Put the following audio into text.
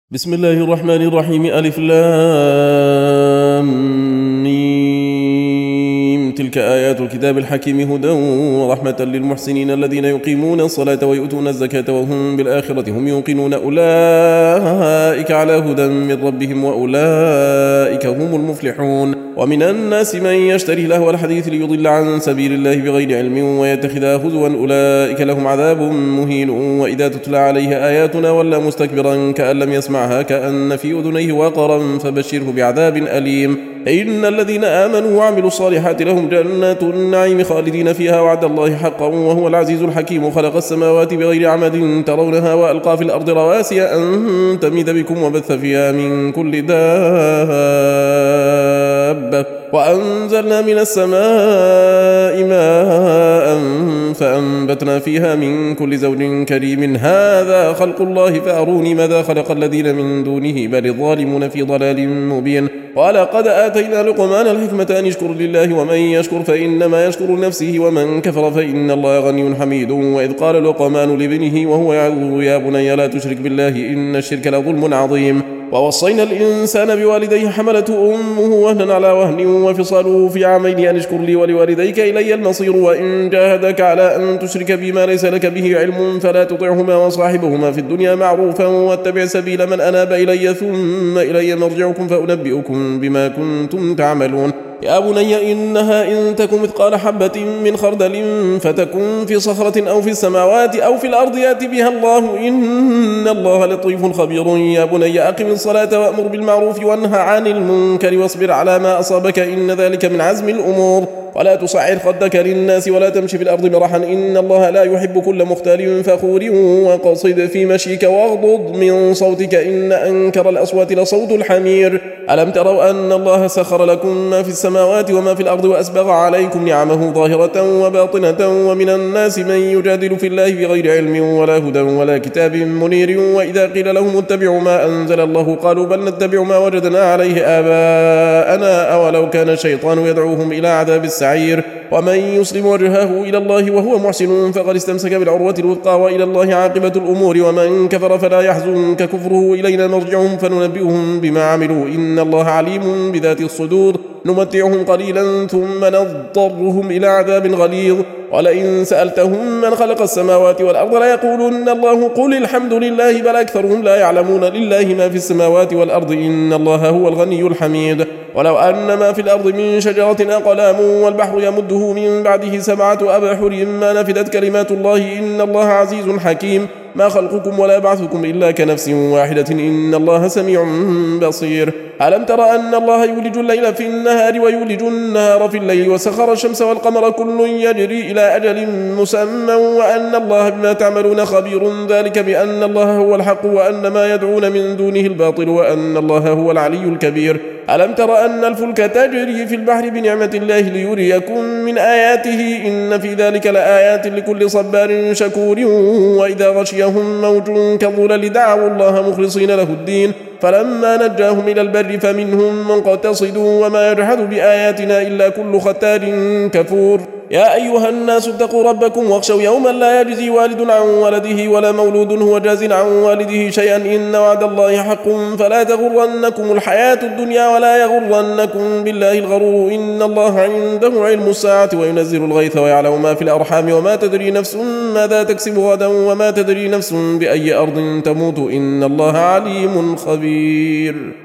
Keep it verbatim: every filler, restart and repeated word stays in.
بسم الله الرحمن الرحيم. ألف لام ميم. تلك آيات الكتاب الحكيم هدى ورحمة للمحسنين الذين يقيمون الصلاة ويؤتون الزكاة وهم بالآخرة هم يوقنون أولئك على هدى من ربهم وأولئك هم المفلحون. ومن الناس من يشتري لهو الحديث ليضل عن سبيل الله بغير علم ويتخذها هزوا أولئك لهم عذاب مهين. وإذا تتلى عليه آياتنا ولا مستكبرا كأن لم يسمعها كأن في أذنيه وقرا فبشره بعذاب أليم. إن الذين آمنوا وعملوا الصالحات لهم جنات النعيم خالدين فيها وعد الله حقا وهو العزيز الحكيم. خلق السماوات بغير عمد ترونها وألقى في الأرض رواسي أن تميد بكم وبث فيها من كل دابة وأنزلنا من السماء ماء فأنبتنا فيها من كل زوج كريم. هذا خلق الله فأروني ماذا خلق الذين من دونه بل الظالمون في ضلال مبين. ولقد آتينا لقمان الحكمة أن يشكر لله ومن يشكر فإنما يشكر نفسه ومن كفر فإن الله غني حميد. وإذ قال لقمان لابنه وهو يعظه يا بني لا تشرك بالله إن الشرك لظلم عظيم. ووصينا الإنسان بوالديه حملته أمه وهنا على وهن وفصاله في عامين أن اشكر لي ولوالديك إلي المصير. وإن جاهدك على أن تشرك بما ليس لك به علم فلا تطعهما وصاحبهما في الدنيا معروفا واتبع سبيل من أناب إلي ثم إلي مرجعكم فأنبئكم بما كنتم تعملون. يا بني إنها إن تكن مثقال حبة من خردل فتكن في صخرة أو في السماوات أو في الأرض يأتي بها الله إن الله لطيف خبير. يا بني أقم الصلاة وأمر بالمعروف وانهى عن المنكر واصبر على ما أصابك إن ذلك من عزم الأمور. ولا تصعر خدك للناس ولا تمشي في الأرض مرحا إن الله لا يحب كل مختال فخور. وقصد في مشيك واغضض من صوتك إن أنكر الأصوات لصوت الحمير. ألم تروا أن الله سخر لكم ما في السماوات وما في الأرض وأسبغ عليكم نعمه ظاهرة وباطنة ومن الناس من يجادل في الله بغير علم ولا هدى ولا كتاب منير. وإذا قيل لهم اتبعوا ما أنزل الله قالوا بل نتبع ما وجدنا عليه آباءنا أولو كان الشيطان يدعوهم إلى عذاب السعير. ومن يسلم وجهه إلى الله وهو محسن فقد استمسك بالعروة الوثقى وإلى الله عاقبة الأمور. ومن كفر فلا يحزنك كفره إلينا مرجعهم فننبئهم بما عملوا إن الله عليم بذات الصدور. نمتعهم قليلا ثم نضطرهم إلى عذاب غليظ. ولئن سألتهم من خلق السماوات والأرض ليقولن الله قل الحمد لله بل أكثرهم لا يعلمون لله ما في السماوات والأرض إن الله هو الغني الحميد. ولو أن ما في الأرض من شجرة أقلام والبحر يمده من بعده سبعة أبحر ما نفدت كلمات الله إن الله عزيز حكيم. ما خلقكم ولا بعثكم إلا كنفس واحدة إن الله سميع بصير. ألم تر أن الله يولج الليل في النهار ويولج النهار في الليل وسخر الشمس والقمر كل يجري إلى أجل مسمى وأن الله بما تعملون خبير. ذلك بأن الله هو الحق وأن ما يدعون من دونه الباطل وأن الله هو العلي الكبير. ألم تر أن الفلك تجري في البحر بنعمة الله ليريكم من آياته إن في ذلك لآيات لكل صبار شكور. وإذا غشيهم موج كالظلل دعوا الله مخلصين له الدين فلما نجاهم إلى البر فمنهم مقتصد وما يجحد بآياتنا إلا كل ختار كفور. يا أيها الناس اتقوا ربكم واخشوا يوما لا يجزي والد عن ولده ولا مولود هو جاز عن والده شيئا إن وعد الله حق فلا تغرنكم الحياة الدنيا ولا يغرنكم بالله الغرور. إن الله عنده علم الساعة وينزل الغيث ويعلم ما في الأرحام وما تدري نفس ماذا تكسب غدا وما تدري نفس بأي أرض تموت إن الله عليم خبير.